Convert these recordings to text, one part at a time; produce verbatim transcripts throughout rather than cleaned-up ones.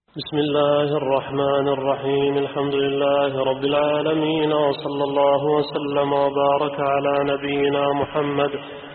بسم الله الرحمن الرحيم. الحمد لله رب العالمين، وصلى الله وسلم وبارك على نبينا محمد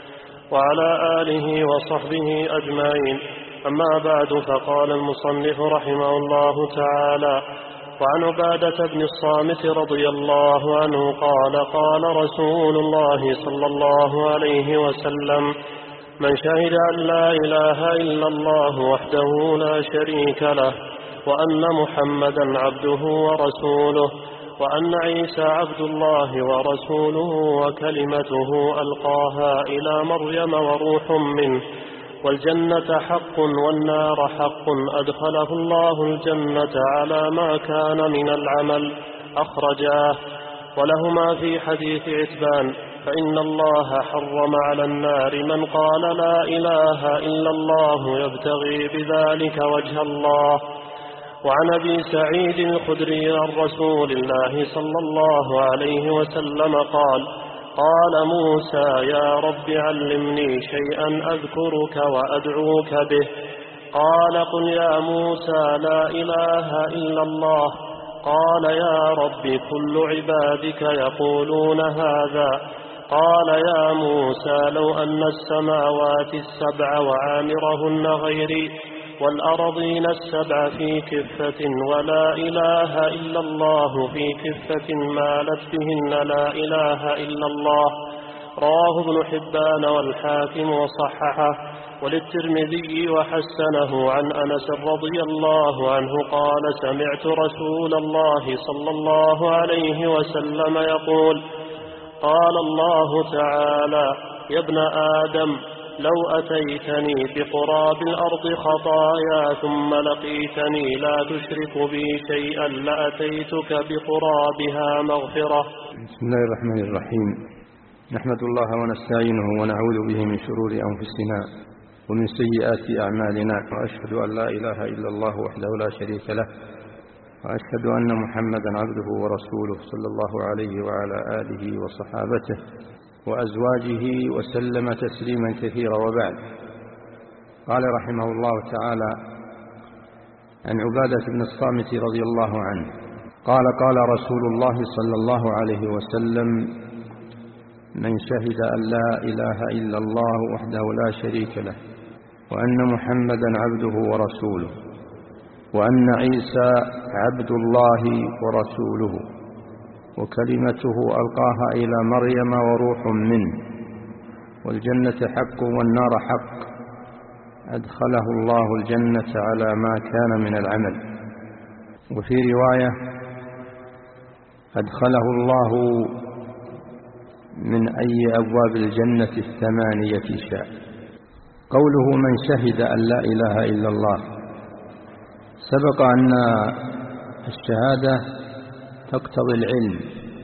وعلى آله وصحبه أجمعين. أما بعد، فقال المصنف رحمه الله تعالى: وعن عبادة بن الصامت رضي الله عنه قال: قال رسول الله صلى الله عليه وسلم: من شهد أن لا إله إلا الله وحده لا شريك له، وأن محمدا عبده ورسوله، وأن عيسى عبد الله ورسوله وكلمته ألقاها إلى مريم وروح منه، والجنة حق والنار حق، أدخله الله الجنة على ما كان من العمل، أخرجاه. ولهما في حديث عتبان: فإن الله حرم على النار من قال لا إله إلا الله يبتغي بذلك وجه الله. وعن أبي سعيد الخدري عن رسول الله صلى الله عليه وسلم قال: قال موسى: يا رب علمني شيئا أذكرك وأدعوك به. قال: قل يا موسى: لا إله إلا الله. قال: يا رب كل عبادك يقولون هذا. قال: يا موسى: لو أن السماوات السبع وعامرهن غيري، والأرضين السبع في كفة، ولا إله إلا الله في كفة، مالت بهن لا إله إلا الله. رواه ابن حبان والحاكم وصححه، وللترمذي وحسنه عن أنس رضي الله عنه قال: سمعت رسول الله صلى الله عليه وسلم يقول: قال الله تعالى: يا ابن آدم، لو أتيتني بقراب الأرض خطايا ثم لقيتني لا تشرك بي شيئا لأتيتك بقرابها مغفرة. بسم الله الرحمن الرحيم. نحمد الله ونستعينه ونعوذ به من شرور أنفسنا ومن سيئات أعمالنا، وأشهد أن لا إله إلا الله وحده لا شريك له، وأشهد أن محمدا عبده ورسوله صلى الله عليه وعلى آله وصحابته وأزواجه وسلم تسليما كثيرا. وبعد، قال رحمه الله تعالى عن عبادة بن الصامت رضي الله عنه قال: قال رسول الله صلى الله عليه وسلم: من شهد أن لا إله إلا الله وحده لا شريك له، وأن محمدا عبده ورسوله، وأن عيسى عبد الله ورسوله، وكلمته ألقاها إلى مريم وروح منه، والجنة حق والنار حق، أدخله الله الجنة على ما كان من العمل. وفي رواية: أدخله الله من أي أبواب الجنة الثمانية شاء. قوله من شهد أن لا إله إلا الله، سبق أن الشهادة تقتضي العلم،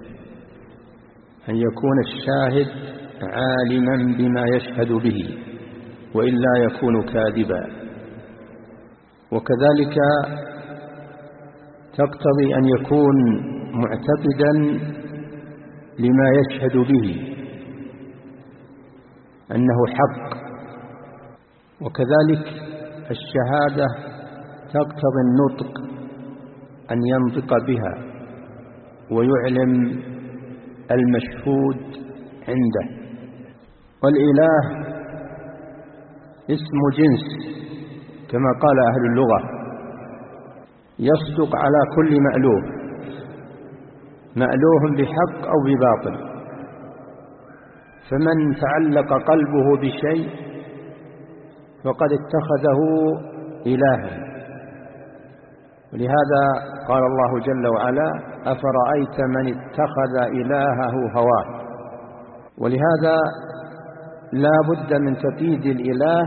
أن يكون الشاهد عالما بما يشهد به، وإلا يكون كاذبا. وكذلك تقتضي أن يكون معتقدا لما يشهد به أنه حق. وكذلك الشهادة تقتضي النطق، أن ينطق بها ويعلم المشهود عنده. والإله اسم جنس كما قال أهل اللغة، يصدق على كل مألوه، مألوه بحق أو بباطل. فمن تعلق قلبه بشيء فقد اتخذه إلها. ولهذا قال الله جل وعلا: أفرأيت من اتخذ إلهه هواه. ولهذا لا بد من تقييد الإله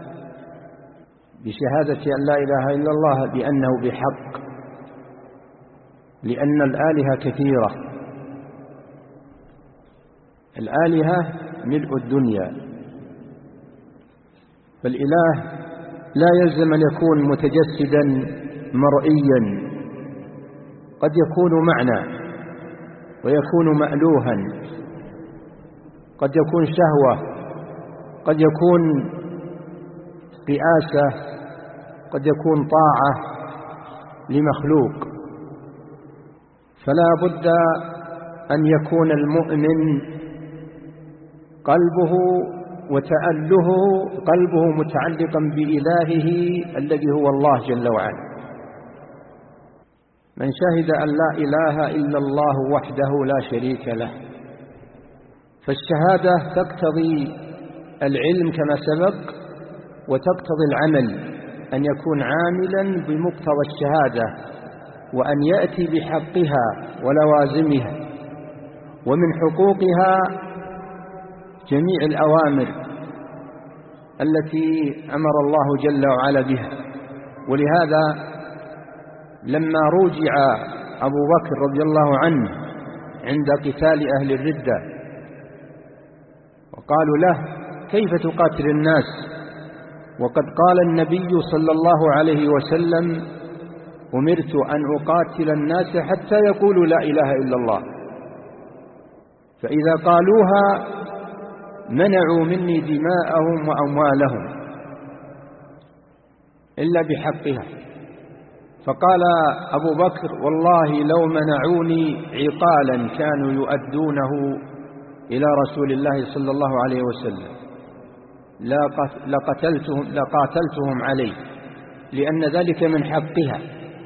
بشهادة أن لا إله إلا الله بأنه بحق، لأن الآلهة كثيرة، الآلهة ملء الدنيا. فالإله لا يلزم أن يكون متجسدا مرئيا، قد يكون معنى ويكون مألوها، قد يكون شهوة، قد يكون رئاسة، قد يكون طاعة، لمخلوق، فلا بد أن يكون المؤمن قلبه وتأله قلبه متعلقا بإلهه الذي هو الله جل وعلا. من شهد أن لا إله إلا الله وحده لا شريك له. فالشهادة تقتضي العلم كما سبق، وتقتضي العمل، أن يكون عاملا بمقتضى الشهادة، وأن يأتي بحقها ولوازمها، ومن حقوقها جميع الأوامر التي أمر الله جل وعلا بها. ولهذا لما رجع أبو بكر رضي الله عنه عند قتال أهل الردة وقالوا له: كيف تقاتل الناس وقد قال النبي صلى الله عليه وسلم: أمرت أن أقاتل الناس حتى يقولوا لا إله إلا الله، فإذا قالوها منعوا مني دماءهم وأموالهم إلا بحقها. فقال أبو بكر: والله لو منعوني عقالا كانوا يؤدونه إلى رسول الله صلى الله عليه وسلم لقتلتهم, لقاتلتهم عليه، لأن ذلك من حقها.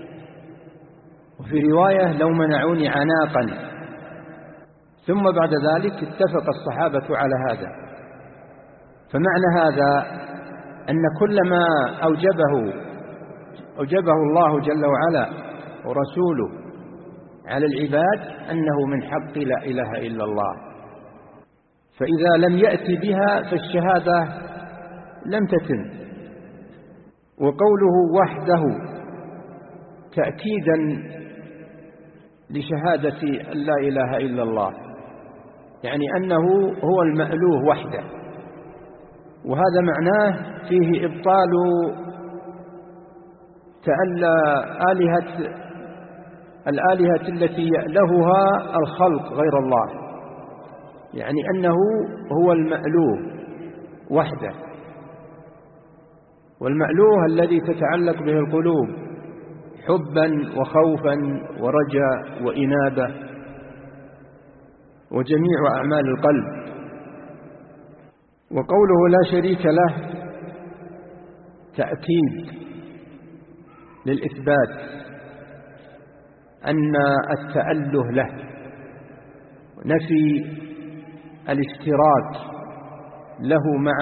وفي رواية: لو منعوني عناقا. ثم بعد ذلك اتفق الصحابة على هذا. فمعنى هذا أن كل ما أوجبه أوجبه الله جل وعلا ورسوله على العباد أنه من حق لا إله إلا الله. فإذا لم يأتي بها فالشهادة لم تتم. وقوله وحده تأكيدا لشهادة أن لا إله إلا الله، يعني أنه هو المألوه وحده. وهذا معناه فيه إبطال تألى آلهة الآلهة التي يألهها الخلق غير الله، يعني أنه هو المألوه وحده. والمألوه الذي تتعلق به القلوب حبا وخوفا ورجاء وإنابة وجميع أعمال القلب. وقوله لا شريك له تأكيد للإثبات أن التأله له، نفي الاشتراك له مع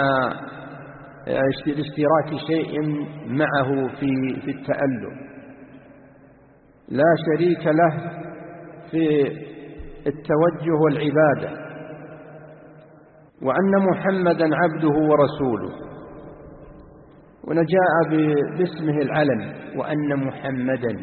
اشتراك شيء معه في في التأله. لا شريك له في التوجه والعبادة، وأن محمدا عبده ورسوله. ونجاء باسمه العلم، وأن محمدا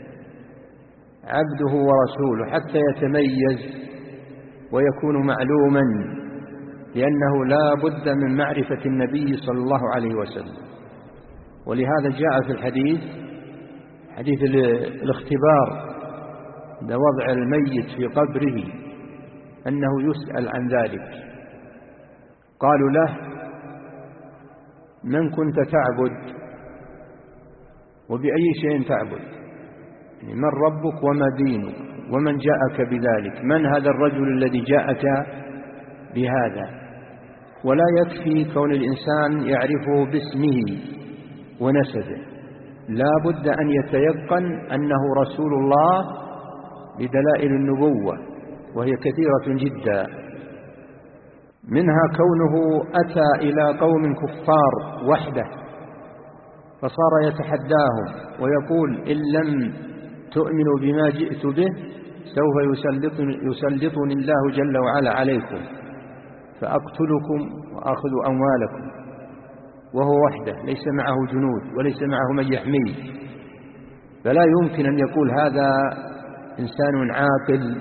عبده ورسوله، حتى يتميز ويكون معلوما، لأنه لا بد من معرفة النبي صلى الله عليه وسلم. ولهذا جاء في الحديث حديث الاختبار عند وضع الميت في قبره أنه يسأل عن ذلك. قالوا له: من كنت تعبد وبأي شيء تعبد؟ يعني من ربك وما دينك ومن جاءك بذلك؟ من هذا الرجل الذي جاءك بهذا؟ ولا يكفي كون الإنسان يعرفه باسمه ونسبه، لا بد أن يتيقن أنه رسول الله بدلائل النبوة، وهي كثيرة جدا. منها كونه أتى إلى قوم كفار وحده فصار يتحداهم ويقول: إن لم تؤمنوا بما جئت به سوف يسلطني, يسلطني الله جل وعلا عليكم فأقتلكم وأخذ أموالكم، وهو وحده ليس معه جنود وليس معه من يحميه. فلا يمكن أن يقول هذا إنسان عاقل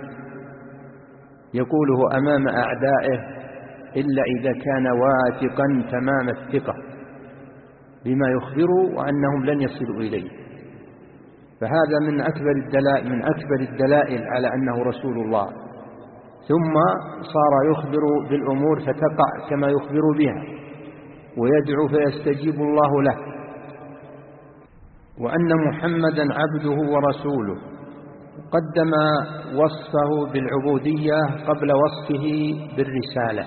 يقوله أمام أعدائه إلا إذا كان واثقا تمام الثقة بما يخبر وأنهم لن يصلوا إليه. فهذا من أكبر الدلائل من أكبر الدلائل على أنه رسول الله. ثم صار يخبر بالأمور فتقع كما يخبر بها، ويدعو فيستجيب الله له. وأن محمدا عبده ورسوله. قدم وصفه بالعبودية قبل وصفه بالرسالة،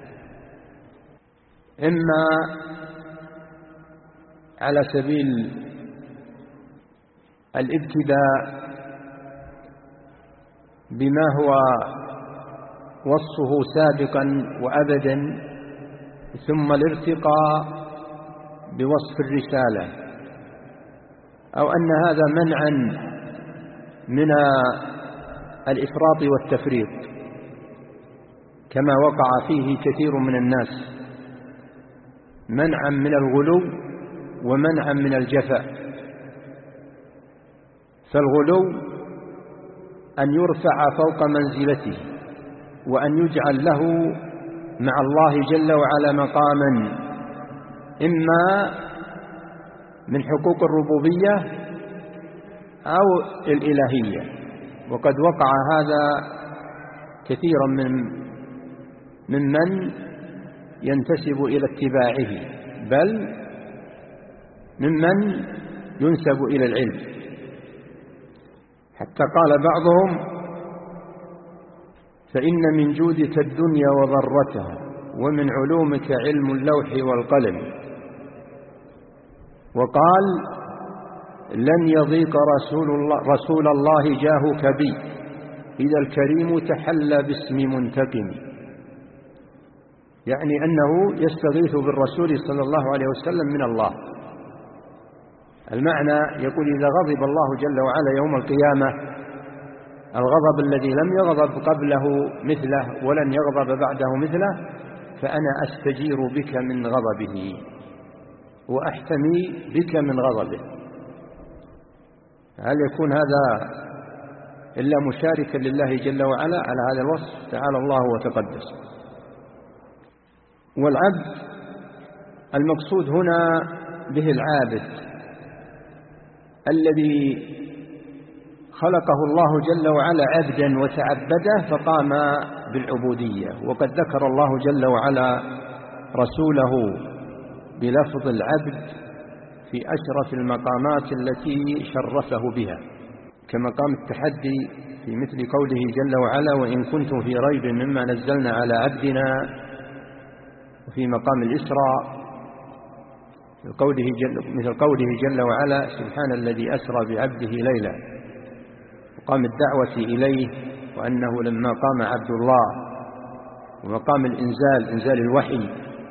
إما على سبيل الابتداء بما هو وصفه سابقا وأبدا، ثم الارتقاء بوصف الرسالة، أو أن هذا منعا من الإفراط والتفريط كما وقع فيه كثير من الناس، منعا من الغلو ومنعا من الجفاء. فالغلو أن يرفع فوق منزلته وأن يجعل له مع الله جل وعلا مقاما، إما من حقوق الربوبية أو الإلهية. وقد وقع هذا كثيرا من ممن ينتسب إلى اتباعه، بل ممن ينسب إلى العلم، حتى قال بعضهم: فإن من جودك الدنيا وضرتها، ومن علومك علم اللوح والقلم. وقال: لن يضيق رسول الله, رسول الله جاهك بي، إذا الكريم تحلى باسم منتقم. يعني أنه يستغيث بالرسول صلى الله عليه وسلم من الله. المعنى يقول: إذا غضب الله جل وعلا يوم القيامة الغضب الذي لم يغضب قبله مثله ولن يغضب بعده مثله، فأنا أستجير بك من غضبه وأحتمي بك من غضبه. هل يكون هذا إلا مشاركا لله جل وعلا على هذا الوصف؟ تعالى الله وتقدس. والعبد المقصود هنا به العابد الذي خلقه الله جل وعلا عبدا وتعبده فقام بالعبودية. وقد ذكر الله جل وعلا رسوله بلفظ العبد في أشرف المقامات التي شرفه بها، كمقام التحدي في مثل قوله جل وعلا: وإن كنتم في ريب مما نزلنا على عبدنا. وفي مقام الإسراء قوله جل مثل قوله جل وعلا: سبحان الذي أسرى بعبده ليلا. مقام الدعوة إليه وأنه لما قام عبد الله. ومقام الإنزال، إنزال الوحي: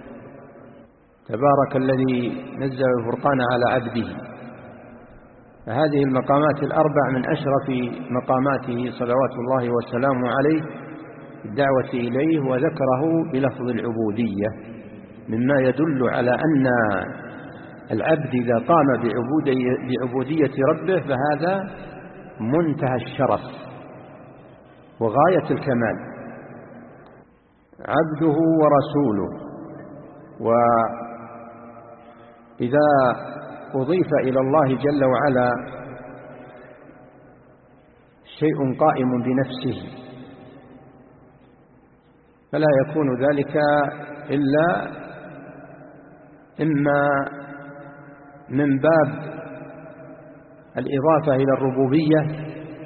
تبارك الذي نزل الفرقان على عبده. فهذه المقامات الأربع من أشرف مقاماته صلوات الله وسلامه عليه الدعوة إليه، وذكره بلفظ العبودية، مما يدل على أن العبد إذا قام بعبودية ربه فهذا منتهى الشرف وغاية الكمال. عبده ورسوله. وإذا أضيف إلى الله جل وعلا شيء قائم بنفسه فلا يكون ذلك إلا إما من باب الإضافة إلى الربوبية،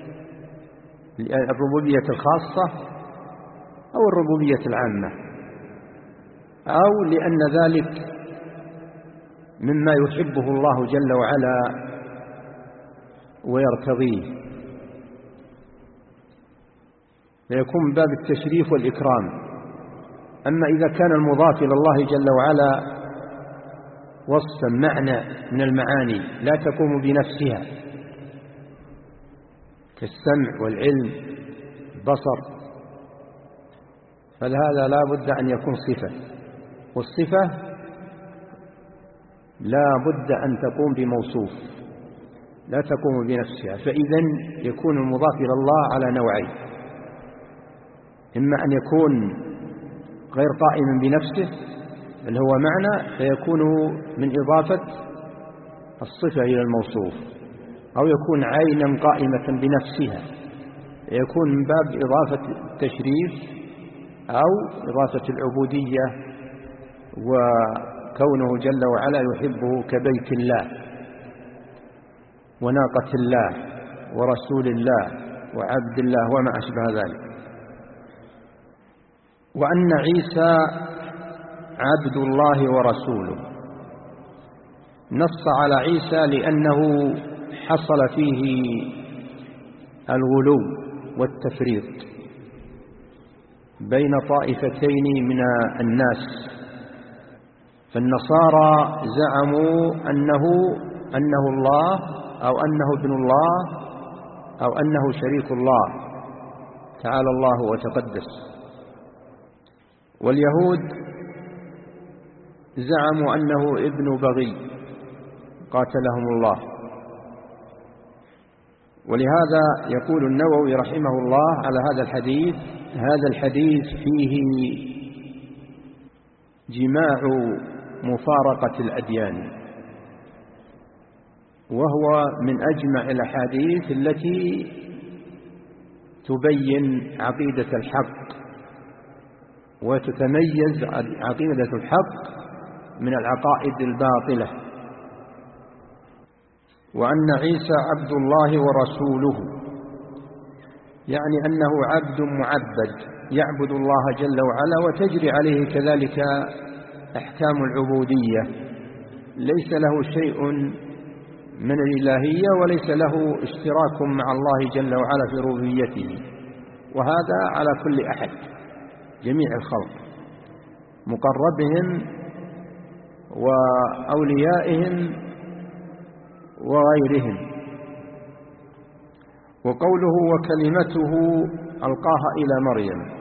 الربوبية الخاصة أو الربوبية العامة، أو لأن ذلك مما يحبه الله جل وعلا ويرتضيه، فيكون من باب التشريف والإكرام. أما إذا كان المضاف إلى الله جل وعلا وصفا معنى من المعاني لا تقوم بنفسها كالسمع والعلم البصر، فهذا لا بد أن يكون صفة، والصفة لا بد أن تقوم بموصوف لا تقوم بنفسها. فإذن يكون المضاف إلى الله على نوعين: إما أن يكون غير قائم بنفسه اللي هو معنى فيكون من إضافة الصفة إلى الموصوف، أو يكون عينا قائمة بنفسها يكون من باب إضافة التشريف أو إضافة العبودية، وكونه جل وعلا يحبه كبيت الله. وناقة الله ورسول الله وعبد الله وما أشبه ذلك. وأن عيسى عبد الله ورسوله، نص على عيسى لأنه حصل فيه الغلو والتفريط بين طائفتين من الناس، فالنصارى زعموا أنه أنه الله أو أنه ابن الله أو أنه شريك الله تعالى الله وتقدس، واليهود زعموا أنه ابن بغي قاتلهم الله. ولهذا يقول النووي رحمه الله على هذا الحديث: هذا الحديث فيه جماع مفارقة الأديان، وهو من أجمع الأحاديث التي تبين عقيدة الحق وتتميز عقيدة الحق من العقائد الباطلة. وأن عيسى عبد الله ورسوله يعني أنه عبد معبد يعبد الله جل وعلا وتجري عليه كذلك أحكام العبودية، ليس له شيء من الإلهية وليس له اشتراك مع الله جل وعلا في ربوبيته، وهذا على كل أحد جميع الخلق مقربهم وأوليائهم وغيرهم. وقوله وكلمته ألقاها إلى مريم،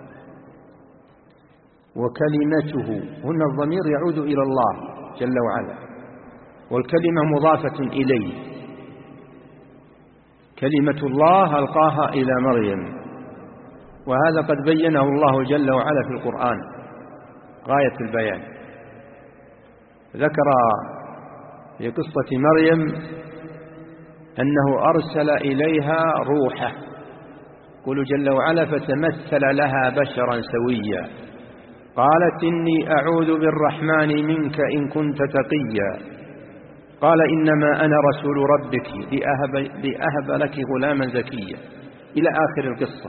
وكلمته هنا الضمير يعود إلى الله جل وعلا، والكلمة مضافة إليه، كلمة الله ألقاها إلى مريم، وهذا قد بينه الله جل وعلا في القرآن غاية البيان. ذكر في قصة مريم أنه أرسل إليها روحه، قل جل وعلا فتمثل لها بشرا سويا، قالت إني أعوذ بالرحمن منك إن كنت تقيا، قال إنما أنا رسول ربك لأهب, لأهب لك غلاما زكيا، إلى آخر القصة.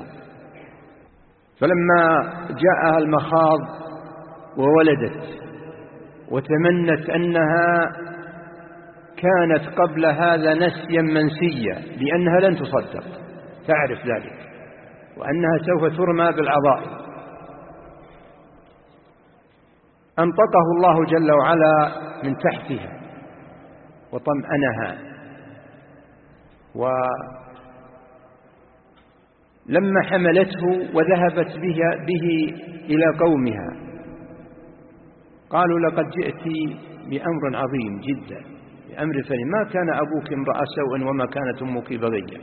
فلما جاءها المخاض وولدت وتمنت أنها كانت قبل هذا نسيا منسيا لأنها لن تصدق، تعرف ذلك، وأنها سوف ترمى بالعظائم، أنطقه الله جل وعلا من تحتها وطمأنها. ولما حملته وذهبت به, به إلى قومها قالوا لقد جئت بأمر عظيم جدا، بأمر فلم، ما كان أبوك امرأ سوء وما كانت أمك بغيا.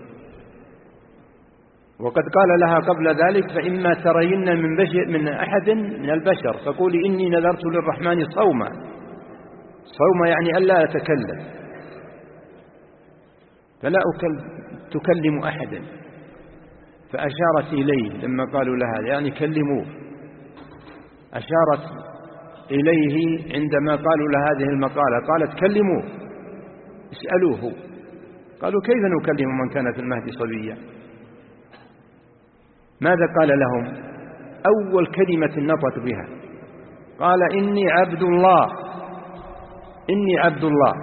وقد قال لها قبل ذلك فإما ترين من, بشر من أحد من البشر فقولي إني نذرت للرحمن صوما، صوما يعني ألا أتكلم، فلا تكلم أحدا. فأشارت إليه لما قالوا لها يعني كلموه، أشارت إليه عندما قالوا لها هذه المقالة، قالت كلموه اسألوه. قالوا كيف نكلم من كان في المهد صبيا؟ ماذا قال لهم؟ أول كلمة نطق بها قال إني عبد الله، إني عبد الله،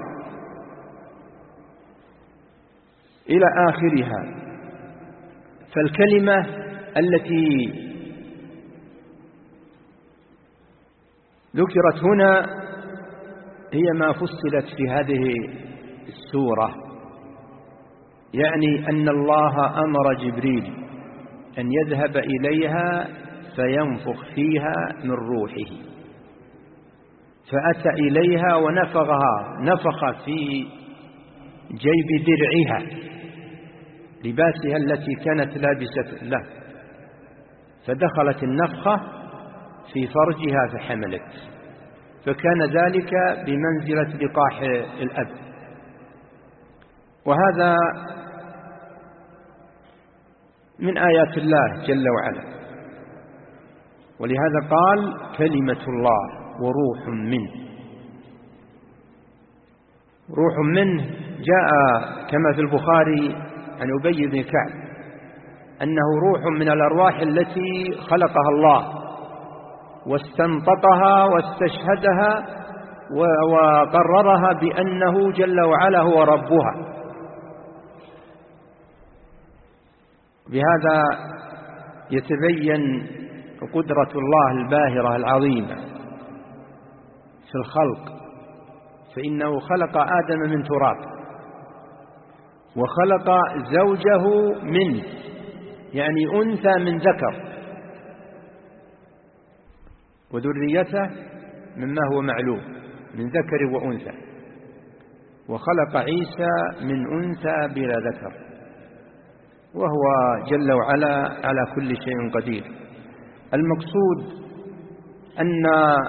إلى آخرها. فالكلمة التي ذكرت هنا هي ما فصلت في هذه السورة، يعني أن الله أمر جبريل أن يذهب إليها فينفخ فيها من روحه، فأتى إليها ونفخها، نفخ في جيب درعها لباسها التي كانت لابسة له، فدخلت النفخة في فرجها فحملت، فكان ذلك بمنزلة لقاح الأب. وهذا من آيات الله جل وعلا، ولهذا قال كلمة الله وروح منه. روح منه جاء كما في البخاري عن أبي بن كعب أنه روح من الأرواح التي خلقها الله واستنطقها واستشهدها وقررها بأنه جل وعلا هو ربها. بهذا يتبين قدرة الله الباهرة العظيمة في الخلق، فإنه خلق آدم من تراب وخلق زوجه منه، يعني أنثى من ذكر، وذريته مما هو معلوم من ذكر وأنثى، وخلق عيسى من أنثى بلا ذكر، وهو جل وعلا على كل شيء قدير. المقصود أن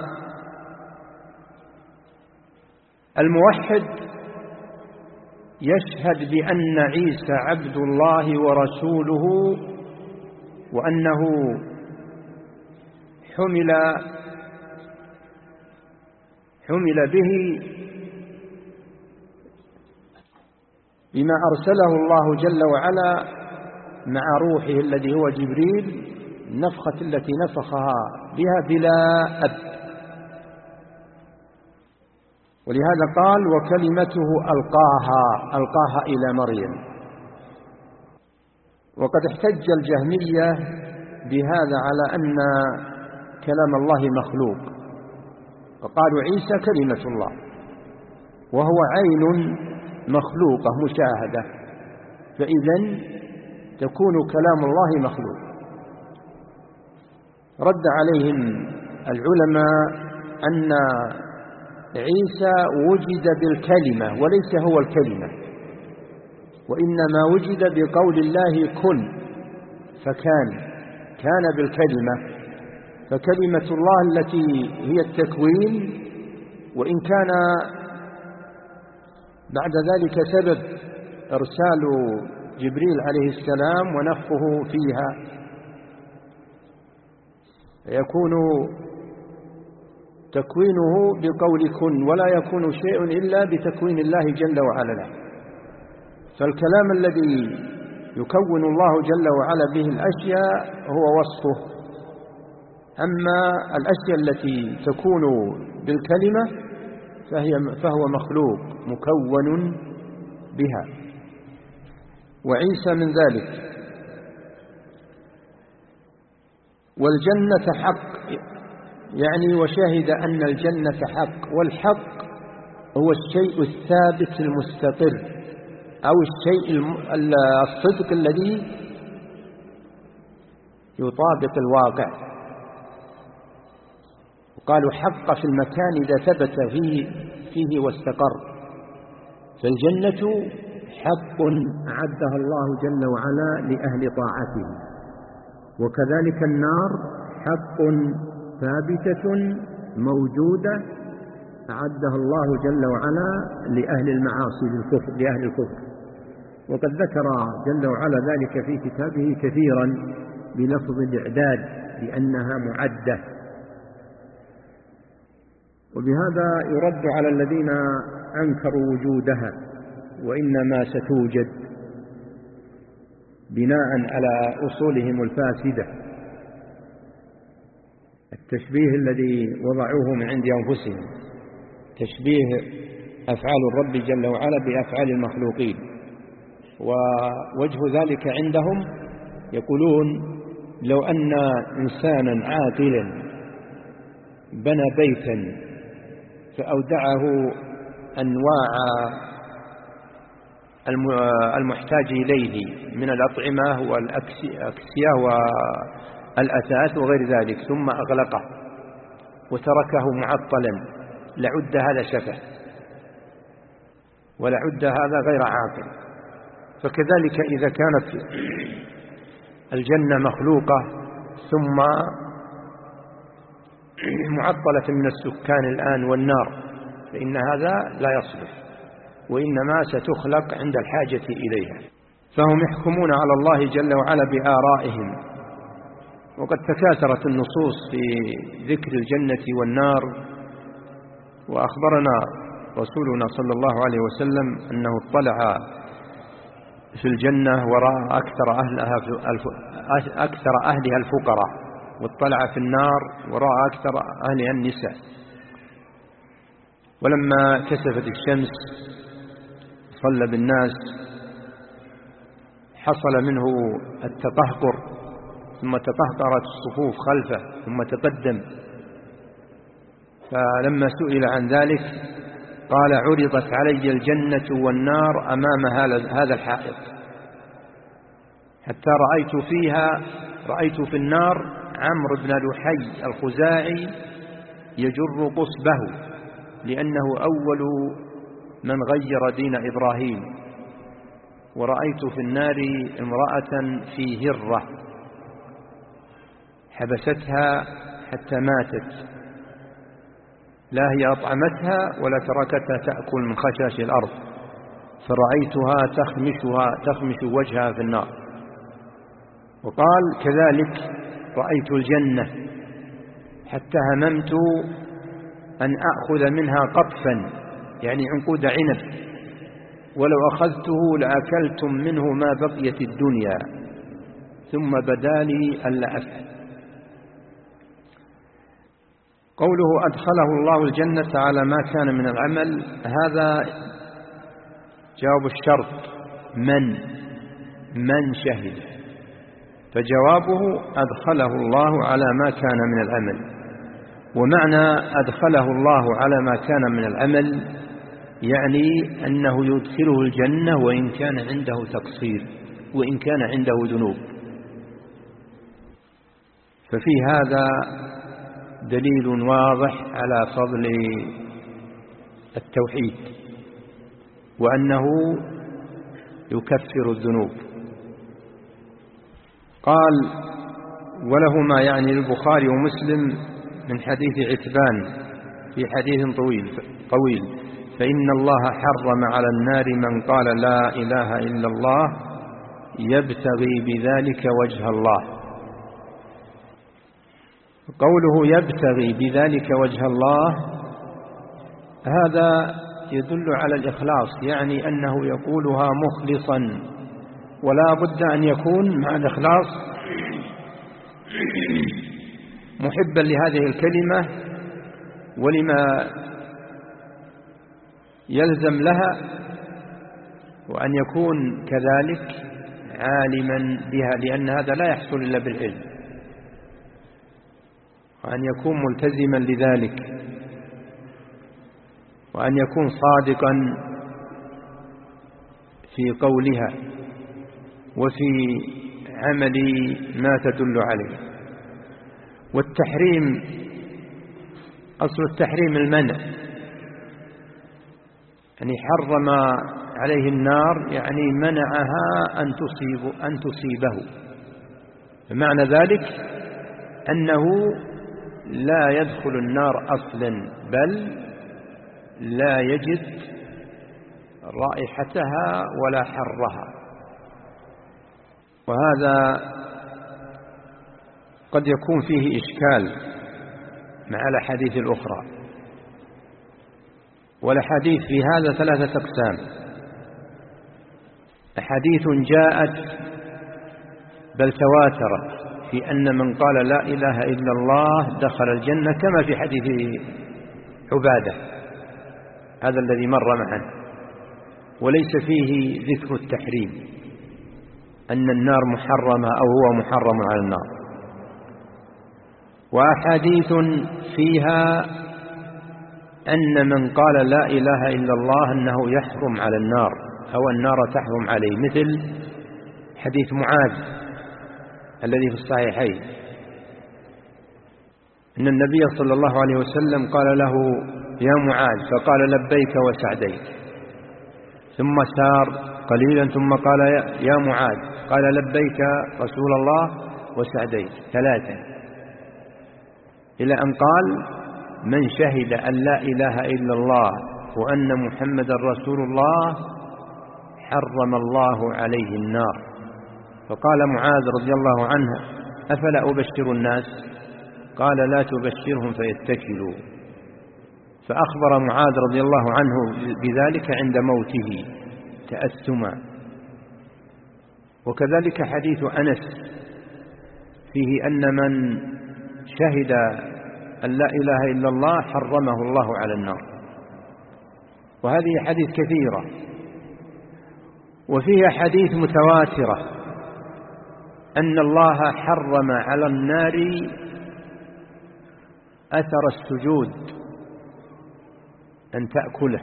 الموحد يشهد بأن عيسى عبد الله ورسوله، وأنه حمل حمل به بما أرسله الله جل وعلا مع روحه الذي هو جبريل، النفخة التي نفخها بها بلا أب. ولهذا قال وكلمته ألقاها ألقاها إلى مريم. وقد احتج الجهمية بهذا على أن كلام الله مخلوق، وقالوا عيسى كلمة الله وهو عين مخلوقة مشاهدة، فإذن تكون كلام الله مخلوق. رد عليهم العلماء أن عيسى وجد بالكلمة وليس هو الكلمة، وإنما وجد بقول الله كن فكان، كان بالكلمة، فكلمة الله التي هي التكوين، وإن كان بعد ذلك سبب إرسال جبريل عليه السلام ونفخه فيها، يكون تكوينه بقول كن، ولا يكون شيء إلا بتكوين الله جل وعلا له. فالكلام الذي يكون الله جل وعلا به الأشياء هو وصفه، أما الأشياء التي تكون بالكلمة فهي فهو مخلوق مكون بها، وعيسى من ذلك. والجنة حق، يعني وشهد أن الجنة حق، والحق هو الشيء الثابت المستقر، أو الشيء الصدق الذي يطابق الواقع. وقالوا حق في المكان إذا ثبت فيه, فيه واستقر. فالجنة حق أعدها الله جل وعلا لأهل طاعته، وكذلك النار حق ثابتة موجودة أعدها الله جل وعلا لأهل المعاصي للكفر لأهل الكفر. وقد ذكر جل وعلا ذلك في كتابه كثيرا بلفظ الإعداد لأنها معدة. وبهذا يرد على الذين أنكروا وجودها، وإنما ستوجد بناء على أصولهم الفاسدة، التشبيه الذي وضعوه من عند أنفسهم، تشبيه أفعال الرب جل وعلا بأفعال المخلوقين. ووجه ذلك عندهم يقولون لو أن إنسانا عاقلا بنى بيتا فأودعه أنواع المحتاج إليه من الأطعمة والأكسية والأثاث وغير ذلك، ثم أغلقه وتركه معطلا، لعد هذا سفه ولعد هذا غير عاقل. فكذلك إذا كانت الجنة مخلوقة ثم معطلة من السكان الآن والنار، فإن هذا لا يصلح، وإنما ستخلق عند الحاجة إليها. فهم يحكمون على الله جل وعلا بآرائهم. وقد تكاثرت النصوص في ذكر الجنة والنار، وأخبرنا رسولنا صلى الله عليه وسلم أنه اطلع في الجنة ورأى أكثر أهلها أكثر أهلها الفقراء، واطلع في النار ورأى أكثر أهلها النساء. ولما كسفت الشمس صلى بالناس حصل منه التقهقر، ثم تقهقرت الصفوف خلفه ثم تقدم. فلما سئل عن ذلك قال: عرضت علي الجنة والنار أمام هذا الحائط، حتى رأيت فيها رأيت في النار عمرو بن لحي الخزاعي يجر قصبه، لأنه أول من غير دين إبراهيم، ورأيت في النار امرأة في هرة حبستها حتى ماتت، لا هي أطعمتها ولا تركتها تأكل من خشاش الأرض، فرأيتها تخمشها تخمش وجهها في النار. وقال: كذلك رأيت الجنة حتى هممت أن أخذ منها قطفا، يعني عنقود عنب، ولو أخذته لأكلتم منه ما بقيت الدنيا، ثم بدا لي ألا أفعل. قوله أدخله الله الجنة على ما كان من العمل، هذا جواب الشرط: من من شهد، فجوابه أدخله الله على ما كان من العمل. ومعنى أدخله الله على ما كان من العمل يعني أنه يدخله الجنة وإن كان عنده تقصير، وإن كان عنده ذنوب. ففي هذا دليل واضح على فضل التوحيد، وأنه يكفر الذنوب. قال: ولهما يعني البخاري ومسلم من حديث عتبان في حديث طويل طويل فإن الله حرم على النار من قال لا إله إلا الله يبتغي بذلك وجه الله. قوله يبتغي بذلك وجه الله هذا يدل على الإخلاص، يعني أنه يقولها مخلصا، ولا بد أن يكون مع الإخلاص محبا لهذه الكلمة ولما يلزم لها، وأن يكون كذلك عالما بها، لأن هذا لا يحصل إلا بالعلم، وأن يكون ملتزما لذلك، وأن يكون صادقا في قولها وفي عمل ما تدل عليه. والتحريم أصل التحريم المنع، يعني حرم عليه النار يعني منعها أن تصيب أن تصيبه. بمعنى ذلك أنه لا يدخل النار أصلا، بل لا يجد رائحتها ولا حرها. وهذا قد يكون فيه إشكال مع الأحاديث الأخرى، والأحاديث في هذا ثلاثة أقسام: أحاديث جاءت بل تواترت في أن من قال لا إله إلا الله دخل الجنة، كما في حديث عبادة هذا الذي مر معنا، وليس فيه ذكر التحريم أن النار محرمة أو هو محرم على النار. وأحاديث فيها أن من قال لا إله إلا الله أنه يحرم على النار أو النار تحرم عليه، مثل حديث معاذ الذي في الصحيحين أن النبي صلى الله عليه وسلم قال له يا معاذ، فقال لبيك وسعديك، ثم سار قليلا ثم قال يا معاذ، قال لبيك رسول الله وسعديك ثلاثة، إلى أن قال من شهد أن لا إله إلا الله وأن محمدا رسول الله حرم الله عليه النار. فقال معاذ رضي الله عنه أفلا أبشر الناس؟ قال لا تبشرهم فيتكلوا. فأخبر معاذ رضي الله عنه بذلك عند موته تأثما. وكذلك حديث أنس فيه أن من شهد أن لا إله إلا الله حرمه الله على النار. وهذه حديث كثيرة، وفيها حديث متواترة أن الله حرم على النار أثر السجود، أن تأكله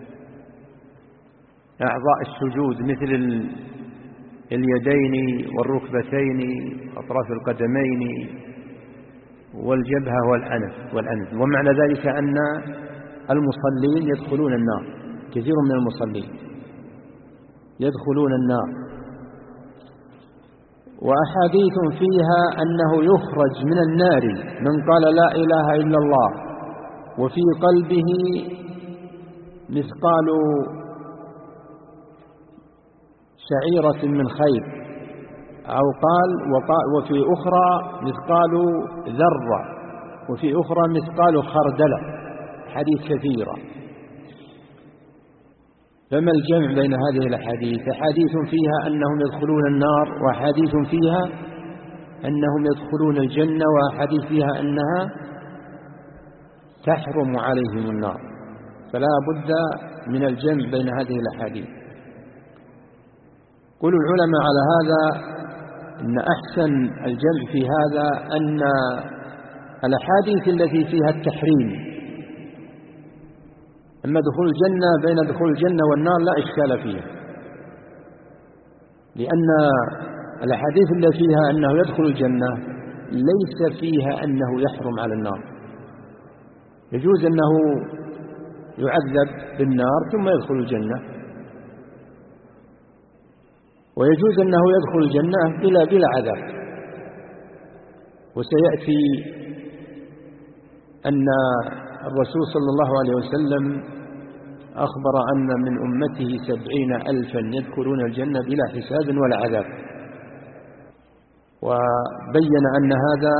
أعضاء السجود مثل اليدين والركبتين أطراف القدمين والجبهة والأنف والأنف ومعنى ذلك أن المصلين يدخلون النار، كثير من المصلين يدخلون النار. وأحاديث فيها أنه يخرج من النار من قال لا إله إلا الله وفي قلبه مثقال شعيرة من خير، أو قال وفي أخرى مثقال ذرة وفي أخرى مثقال خردلة، حديث كثيرة. فما الجمع بين هذه الأحاديث؟ أحاديث فيها أنهم يدخلون النار، وأحاديث فيها أنهم يدخلون الجنة، وأحاديث فيها أنها تحرم عليهم النار. فلا بد من الجمع بين هذه الأحاديث. قل العلماء على هذا إن أحسن الجمع في هذا أن الأحاديث التي فيها التحريم، أما دخول الجنة بين دخول الجنة والنار لا إشكال فيها، لأن الأحاديث التي فيها أنه يدخل الجنة ليس فيها أنه يحرم على النار. يجوز أنه يعذب بالنار ثم يدخل الجنة، ويجوز أنه يدخل الجنة بلا بلا عذاب. وسيأتي أن الرسول صلى الله عليه وسلم أخبر أن من أمته سبعين ألفا يدخلون الجنة بلا حساب ولا عذاب، وبين أن هذا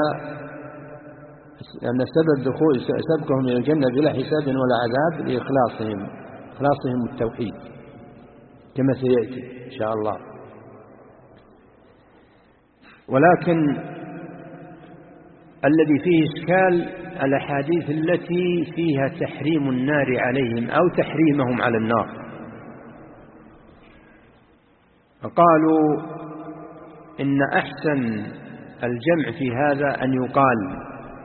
أن سبب دخول سبقهم إلى الجنة بلا حساب ولا عذاب لإخلاصهم إخلاصهم التوحيد كما سيأتي إن شاء الله. ولكن الذي فيه إشكال الأحاديث التي فيها تحريم النار عليهم أو تحريمهم على النار. فقالوا إن أحسن الجمع في هذا أن يقال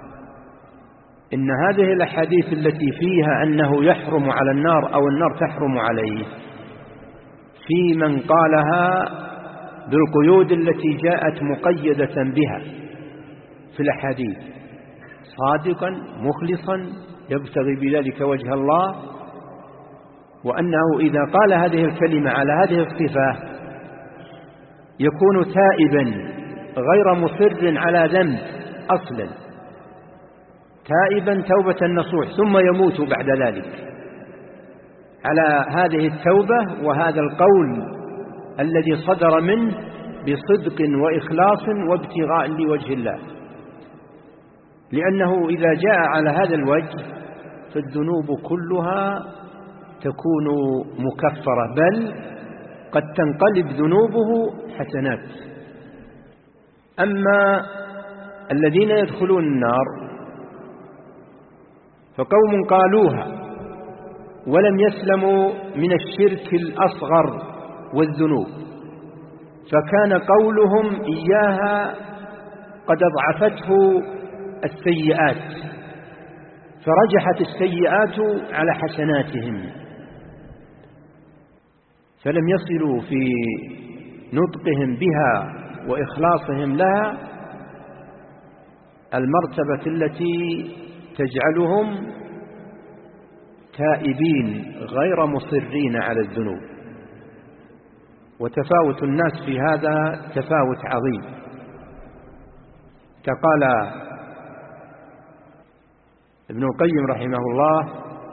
إن هذه الأحاديث التي فيها أنه يحرم على النار أو النار تحرم عليه في من قالها بالقيود التي جاءت مقيدة بها في الأحاديث، صادقا مخلصا يبتغي بذلك وجه الله، وأنه إذا قال هذه الكلمة على هذه الصفة يكون تائبا غير مصر على ذنب أصلا، تائبا توبة نصوح، ثم يموت بعد ذلك على هذه التوبة وهذا القول الذي صدر منه بصدق وإخلاص وابتغاء لوجه الله. لأنه إذا جاء على هذا الوجه فالذنوب كلها تكون مكفرة، بل قد تنقلب ذنوبه حسنات. أما الذين يدخلون النار فقوم قالوها ولم يسلموا من الشرك الأصغر والذنوب، فكان قولهم إياها قد أضعفته السيئات، فرجحت السيئات على حسناتهم، فلم يصلوا في نطقهم بها وإخلاصهم لها المرتبة التي تجعلهم تائبين غير مصرين على الذنوب. وتفاوت الناس في هذا تفاوت عظيم. قال ابن القيم رحمه الله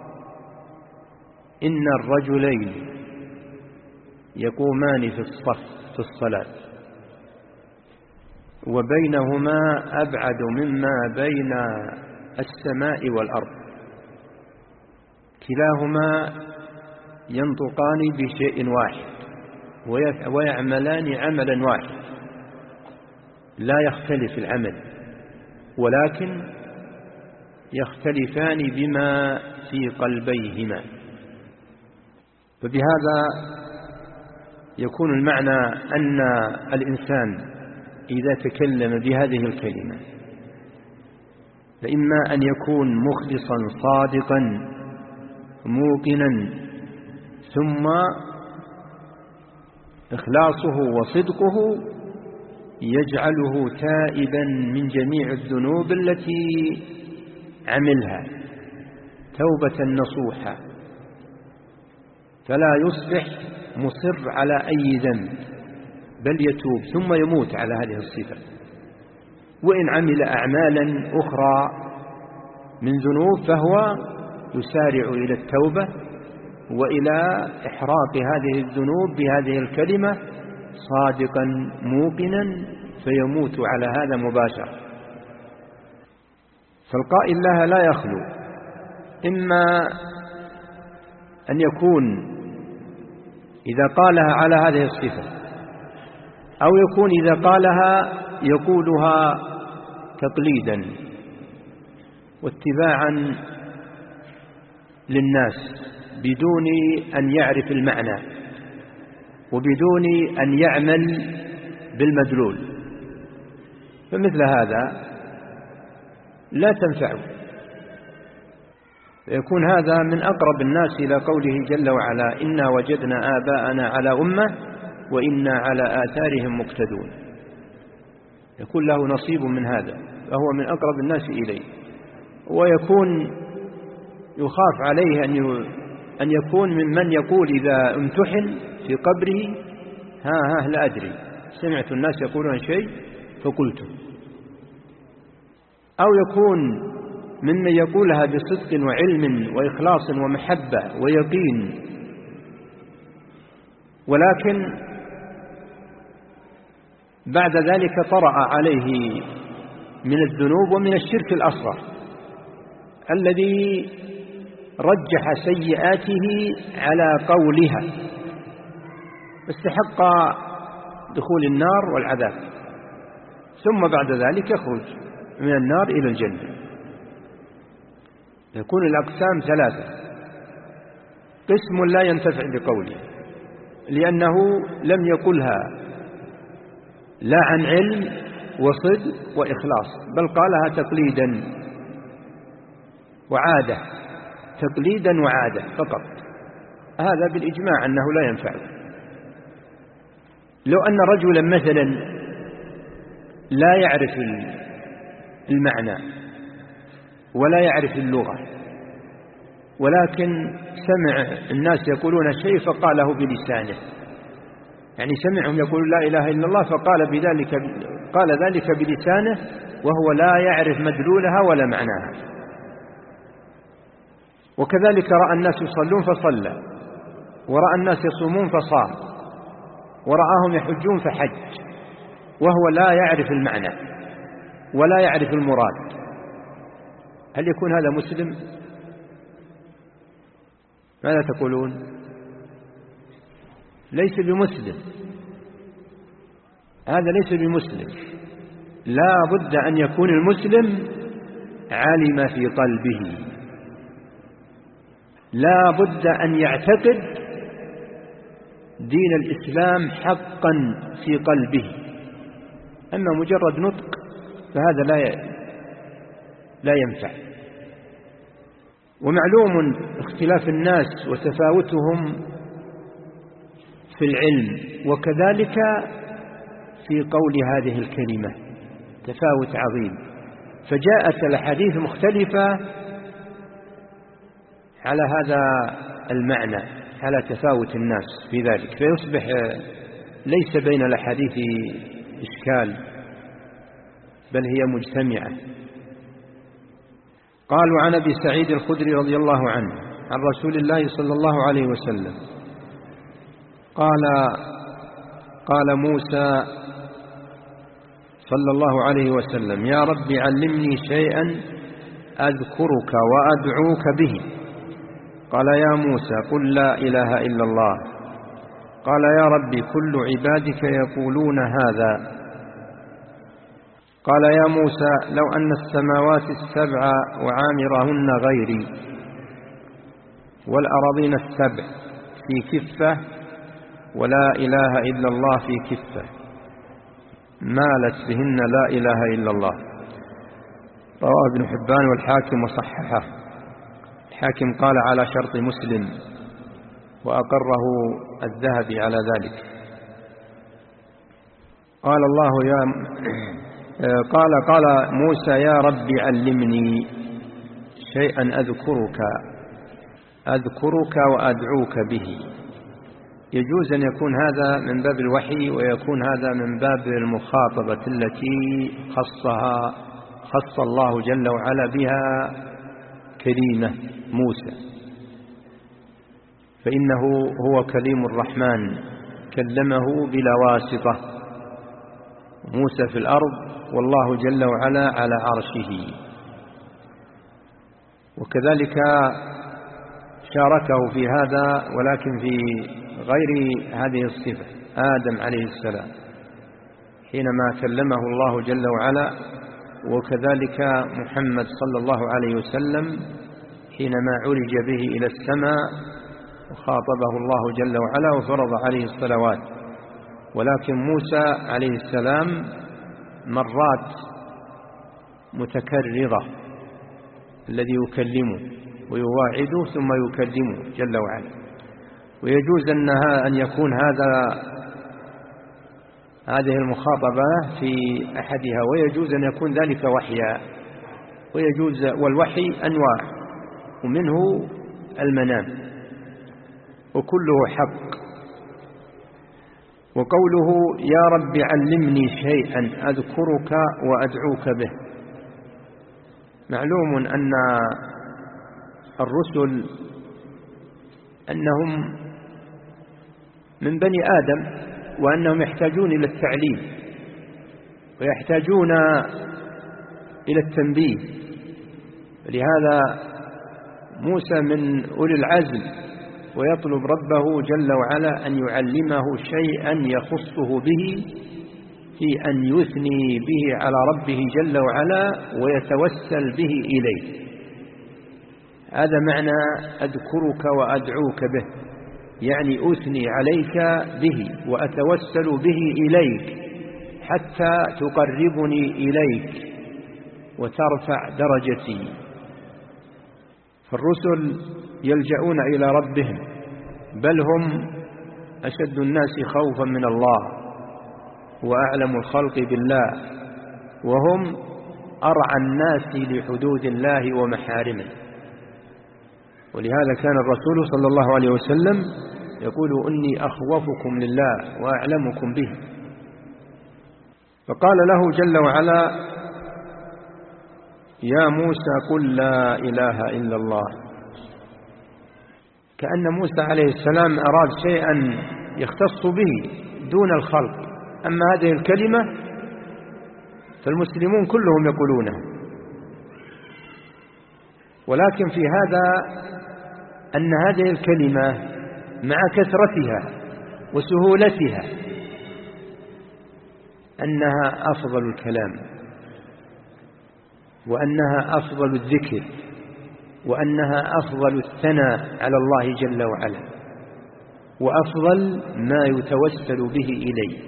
إن الرجلين يقومان في الصف في الصلاة وبينهما أبعد مما بين السماء والأرض، كلاهما ينطقان بشيء واحد ويعملان عملا واحد، لا يختلف العمل، ولكن يختلفان بما في قلبيهما. فبهذا يكون المعنى أن الإنسان إذا تكلم بهذه الكلمة فإما أن يكون مخلصا صادقا موقنا، ثم إخلاصه وصدقه يجعله تائبا من جميع الذنوب التي عملها توبة نصوحة، فلا يصبح مصر على أي ذنب بل يتوب ثم يموت على هذه الصفة. وإن عمل أعمالا أخرى من ذنوب فهو يسارع إلى التوبة وإلى إحراق هذه الذنوب بهذه الكلمة صادقا موقنا، فيموت على هذا مباشرة. فالقائل لها لا يخلو إما أن يكون إذا قالها على هذه الصفة، أو يكون إذا قالها يقولها تقليدا واتباعا للناس بدون أن يعرف المعنى وبدون أن يعمل بالمدلول، فمثل هذا لا تنفعه، يكون هذا من أقرب الناس إلى قوله جل وعلا: إنا وجدنا آباءنا على أمة وإنا على آثارهم مقتدون. يكون له نصيب من هذا، فهو من أقرب الناس إليه، ويكون يخاف عليه أن يكون ممن يقول إذا امتحن في قبره: ها ها لا أدري، سمعت الناس يقولون شيء فقلت. أو يكون ممن يقولها بصدق وعلم وإخلاص ومحبة ويقين، ولكن بعد ذلك طرأ عليه من الذنوب ومن الشرك الأصغر الذي رجح سيئاته على قولها، استحق دخول النار والعذاب، ثم بعد ذلك يخرج من النار إلى الجنة. يكون الأقسام ثلاثة: قسم لا ينتفع بقوله لأنه لم يقلها لا عن علم وصدق وإخلاص، بل قالها تقليدا وعادة، تقليدا وعادة فقط، هذا بالإجماع أنه لا ينفع. لو أن رجلا مثلا لا يعرف المعنى ولا يعرف اللغة، ولكن سمع الناس يقولون شيء فقاله بلسانه، يعني سمعهم يقول لا إله إلا الله فقال بذلك قال ذلك بلسانه وهو لا يعرف مدلولها ولا معناها. وكذلك رأى الناس يصلون فصلى، ورأى الناس يصومون فصام، ورآهم يحجون فحج، وهو لا يعرف المعنى ولا يعرف المراد، هل يكون هذا مسلم؟ ماذا تقولون؟ ليس بمسلم، هذا ليس بمسلم. لا بد أن يكون المسلم علم في قلبه، لا بد أن يعتقد دين الإسلام حقا في قلبه. أما مجرد نطق فهذا لا لا ينفع. ومعلوم اختلاف الناس وتفاوتهم في العلم، وكذلك في قول هذه الكلمة تفاوت عظيم، فجاءت الأحاديث مختلفة على هذا المعنى، على تفاوت الناس في ذلك، فيصبح ليس بين الأحاديث إشكال بل هي مجتمعة. قالوا عن أبي سعيد الخدري رضي الله عنه عن رسول الله صلى الله عليه وسلم قال قال موسى صلى الله عليه وسلم: يا رب علمني شيئا أذكرك وأدعوك به. قال يا موسى قل لا إله إلا الله. قال يا رب كل عبادك يقولون هذا. قال يا موسى لو أن السماوات السبع وعامرهن غيري والأراضين السبع في كفة ولا إله إلا الله في كفة مالت بهن لا إله إلا الله. رواه ابن حبان والحاكم وصححه. الحاكم قال على شرط مسلم وأقره الذهبي على ذلك. قال الله يا قال قال موسى يا رب علمني شيئا أذكرك أذكرك وأدعوك به. يجوز أن يكون هذا من باب الوحي ويكون هذا من باب المخاطبة التي خصها خص الله جل وعلا بها كلمة موسى، فإنه هو كليم الرحمن كلمه بلا واسطة. موسى في الأرض والله جل وعلا على عرشه. وكذلك شاركه في هذا ولكن في غير هذه الصفة آدم عليه السلام حينما كلمه الله جل وعلا، وكذلك محمد صلى الله عليه وسلم حينما عرج به إلى السماء وخاطبه الله جل وعلا وفرض عليه الصلوات. ولكن موسى عليه السلام مرات متكررة الذي يكلمه ويواعده ثم يكلمه جل وعلا. ويجوز أنها أن يكون هذا هذه المخاطبة في أحدها، ويجوز أن يكون ذلك وحيا، ويجوز والوحي أنواع ومنه المنام وكله حق. وقوله يا رب علمني شيئا أذكرك وأدعوك به، معلوم أن الرسل أنهم من بني آدم وأنهم يحتاجون إلى التعليم ويحتاجون إلى التنبيه. لهذا موسى من أولي العزم ويطلب ربه جل وعلا أن يعلمه شيئا يخصه به في أن يثني به على ربه جل وعلا ويتوسل به إليه. هذا معنى أذكرك وأدعوك به، يعني أثني عليك به وأتوسل به إليك حتى تقربني إليك وترفع درجتي. فالرسل يلجؤون إلى ربهم، بل هم أشد الناس خوفا من الله وأعلم الخلق بالله، وهم أرعى الناس لحدود الله ومحارمه. ولهذا كان الرسول صلى الله عليه وسلم يقول إني أخوفكم لله وأعلمكم به. فقال له جل وعلا يا موسى قل لا إله إلا الله، كأن موسى عليه السلام أراد شيئا يختص به دون الخلق. أما هذه الكلمة فالمسلمون كلهم يقولونها، ولكن في هذا أن هذه الكلمة مع كثرتها وسهولتها أنها أفضل الكلام، وأنها أفضل الذكر، وأنها أفضل الثناء على الله جل وعلا، وأفضل ما يتوسل به إليه،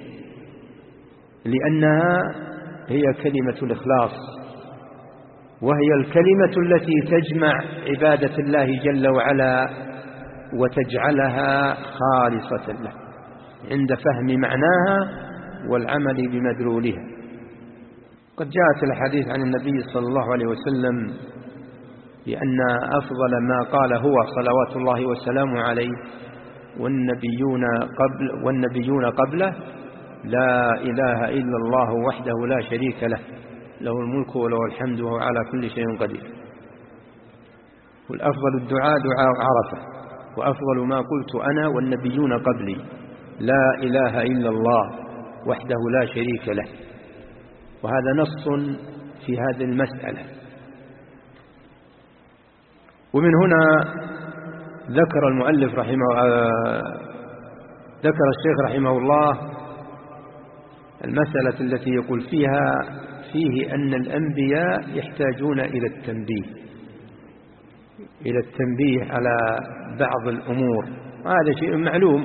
لأنها هي كلمة الإخلاص، وهي الكلمة التي تجمع عبادة الله جل وعلا وتجعلها خالصة له عند فهم معناها والعمل بمدلولها. قد جاءت الحديث عن النبي صلى الله عليه وسلم بأن أفضل ما قال هو صلوات الله وسلامه عليه والنبيون قبل والنبيون قبله لا إله إلا الله وحده لا شريك له له الملك وله الحمد وهو على كل شيء قدير. والأفضل الدعاء دعاء عرفة، وأفضل ما قلت أنا والنبيون قبلي لا إله إلا الله وحده لا شريك له. وهذا نص في هذه المسألة. ومن هنا ذكر المؤلف رحمه ذكر الشيخ رحمه الله المسألة التي يقول فيها فيه أن الأنبياء يحتاجون إلى التنبيه إلى التنبيه على بعض الأمور. هذا شيء معلوم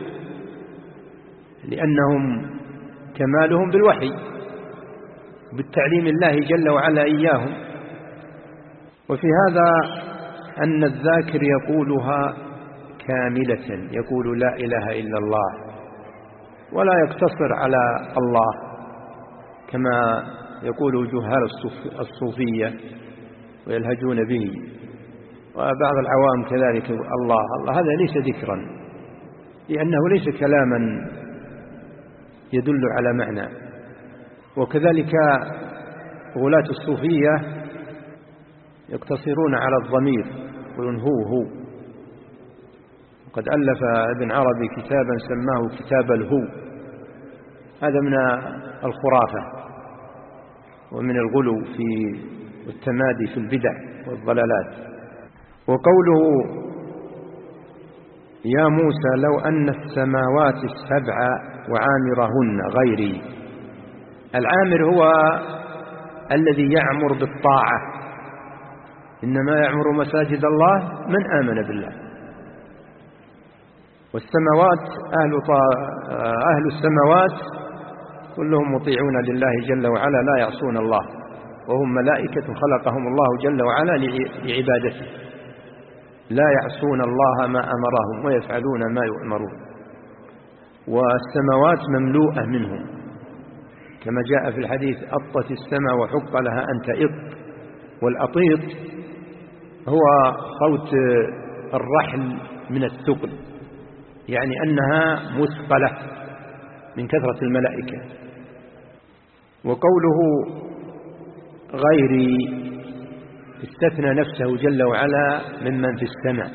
لأنهم كمالهم بالوحي بالتعليم الله جل وعلا إياهم. وفي هذا أن الذاكر يقولها كاملة، يقول لا إله إلا الله ولا يقتصر على الله كما يقول جهال الصوفية ويلهجون به، وبعض العوام كذلك الله الله. هذا ليس ذكرا لأنه ليس كلاما يدل على معنى. وكذلك غلاة الصوفية يقتصرون على الضمير يقولون هو هو. وقد ألف ابن عربي كتابا سماه كتاب الهو. هذا من الخرافة ومن الغلو في التمادي في البدع والضلالات. وقوله يا موسى لو أن السماوات السبع وعامرهن غيري، العامر هو الذي يعمر بالطاعة، إنما يعمر مساجد الله من آمن بالله. والسماوات أهل, أهل السماوات كلهم مطيعون لله جل وعلا لا يعصون الله، وهم ملائكة خلقهم الله جل وعلا لعبادته لا يعصون الله ما أمرهم ويفعلون ما يؤمرون. والسماوات مملوءة منهم كما جاء في الحديث أطت السماء وحق لها أن تئط. والأطيط هو صوت الرحل من الثقل، يعني أنها مثقلة من كثرة الملائكة. وقوله غيري استثنى نفسه جل وعلا ممن في السماء،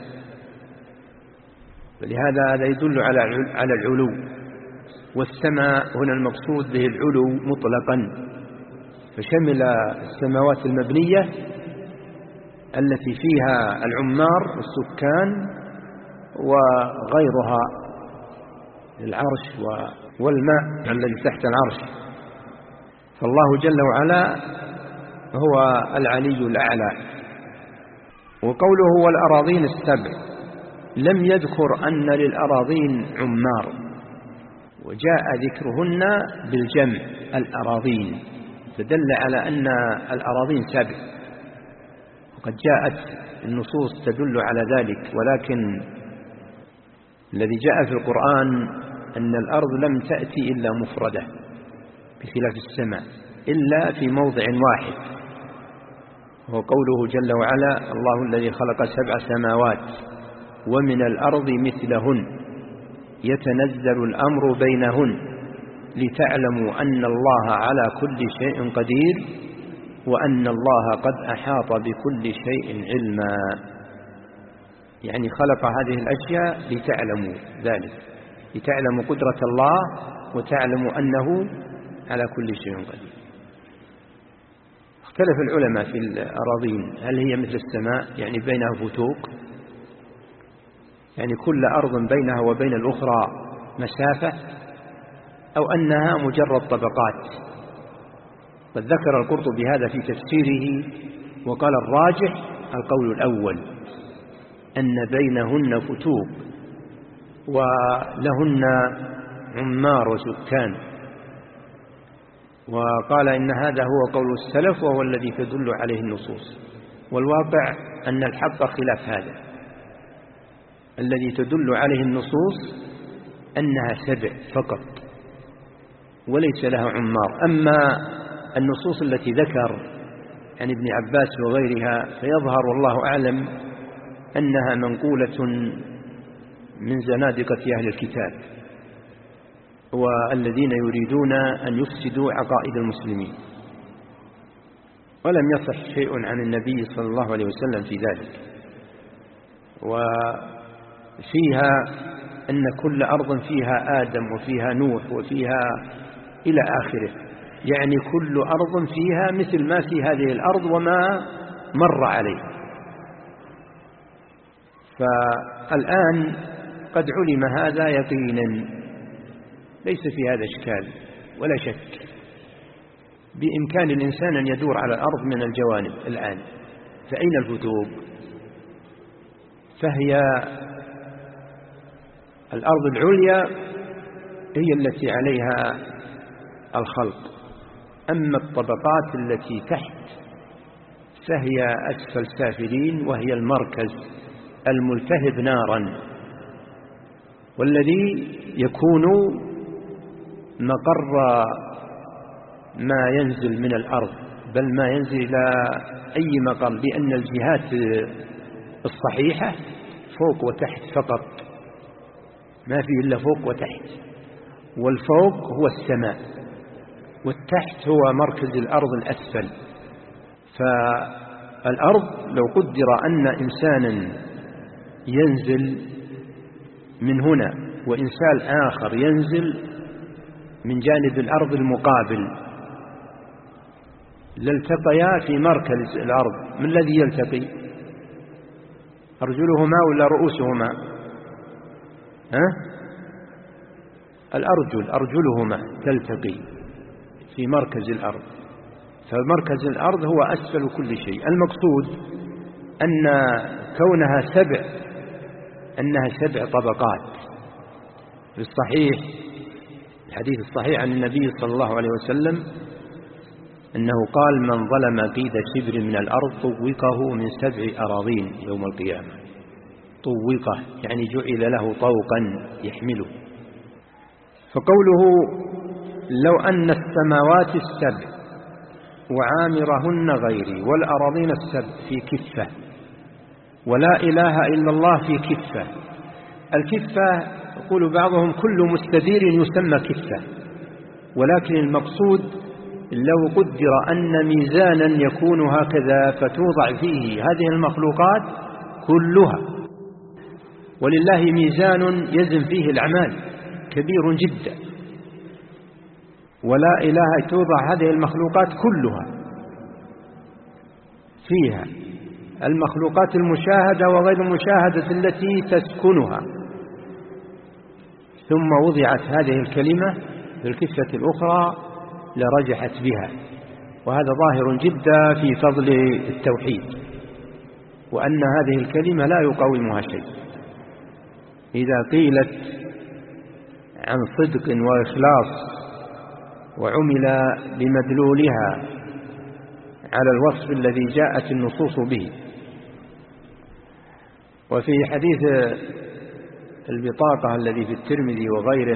فلهذا هذا يدل على على العلو. والسماء هنا المقصود به العلو مطلقا، فشمل السماوات المبنية التي فيها العمار والسكان وغيرها العرش والماء الذي تحت العرش. فالله جل وعلا هو العلي الأعلى. وقوله والأراضين السبع لم يذكر أن للأراضين عمار، وجاء ذكرهن بالجمع الأراضين، فدل على أن الأراضين سبع، وقد جاءت النصوص تدل على ذلك. ولكن الذي جاء في القرآن أن الأرض لم تأتي إلا مفردة بخلاف السماء إلا في موضع واحد، وهو قوله جل وعلا الله الذي خلق سبع سماوات ومن الأرض مثلهن يتنزل الأمر بينهن لتعلموا أن الله على كل شيء قدير وأن الله قد أحاط بكل شيء علما. يعني خلق هذه الأشياء لتعلموا ذلك، لتعلموا قدرة الله وتعلموا أنه على كل شيء قدير. اختلف العلماء في الأراضين، هل هي مثل السماء يعني بينها فتوق، يعني كل أرض بينها وبين الأخرى مسافة، أو أنها مجرد طبقات. قد ذكر القرطبي هذا في تفسيره وقال الراجح القول الأول أن بينهن فتوق ولهن عمار وسكان، وقال إن هذا هو قول السلف وهو الذي تدل عليه النصوص. والواقع أن الحق خلاف هذا، الذي تدل عليه النصوص أنها سبع فقط وليس لها عمار. أما النصوص التي ذكر عن ابن عباس وغيرها فيظهر والله أعلم أنها منقولة من زنادقة أهل الكتاب والذين يريدون أن يفسدوا عقائد المسلمين، ولم يصح شيء عن النبي صلى الله عليه وسلم في ذلك. وفيها أن كل أرض فيها آدم وفيها نوح وفيها إلى آخره، يعني كل أرض فيها مثل ما في هذه الأرض وما مر عليه. الآن قد علم هذا يقينا، ليس في هذا إشكال ولا شك، بإمكان الإنسان أن يدور على الأرض من الجوانب الآن. فأين الفتوق؟ فهي الأرض العليا هي التي عليها الخلق، أما الطبقات التي تحت فهي أسفل سافلين، وهي المركز الملتهب نارا، والذي يكون مقر ما ينزل من الأرض، بل ما ينزل إلى أي مقر، لأن الجهات الصحيحة فوق وتحت فقط، ما فيه إلا فوق وتحت، والفوق هو السماء، والتحت هو مركز الأرض الأسفل. فالأرض لو قدر أن إنسانا ينزل من هنا وإنسان آخر ينزل من جانب الأرض المقابل، لالتقيا في مركز الأرض. من الذي يلتقي؟ أرجلهما ولا رؤوسهما؟ ها؟ الأرجل، أرجلهما تلتقي في مركز الأرض، فمركز الأرض هو أسفل كل شيء. المقصود أن كونها سبع، أنها سبع طبقات. في الصحيح، الحديث الصحيح عن النبي صلى الله عليه وسلم أنه قال: من ظلم قيد شبر من الأرض طوقه من سبع أراضين يوم القيامة. طوقه يعني جعل له طوقا يحمله. فقوله: لو أن السماوات السبع وعامرهن غيري والأراضين السبع في كفة ولا إله إلا الله في كفة. الكفة يقول بعضهم كل مستدير يسمى كفة، ولكن المقصود لو قدر أن ميزانا يكون هكذا فتوضع فيه هذه المخلوقات كلها، ولله ميزان يزن فيه الأعمال كبير جدا، ولا إله توضع هذه المخلوقات كلها فيها، المخلوقات المشاهدة وغير المشاهدة التي تسكنها، ثم وضعت هذه الكلمة في الكفة الأخرى لرجحت بها. وهذا ظاهر جدا في فضل التوحيد، وأن هذه الكلمة لا يقاومها شيء. إذا قيلت عن صدق وإخلاص وعمل بمدلولها على الوصف الذي جاءت النصوص به. وفي حديث البطاقة الذي في الترمذي وغيره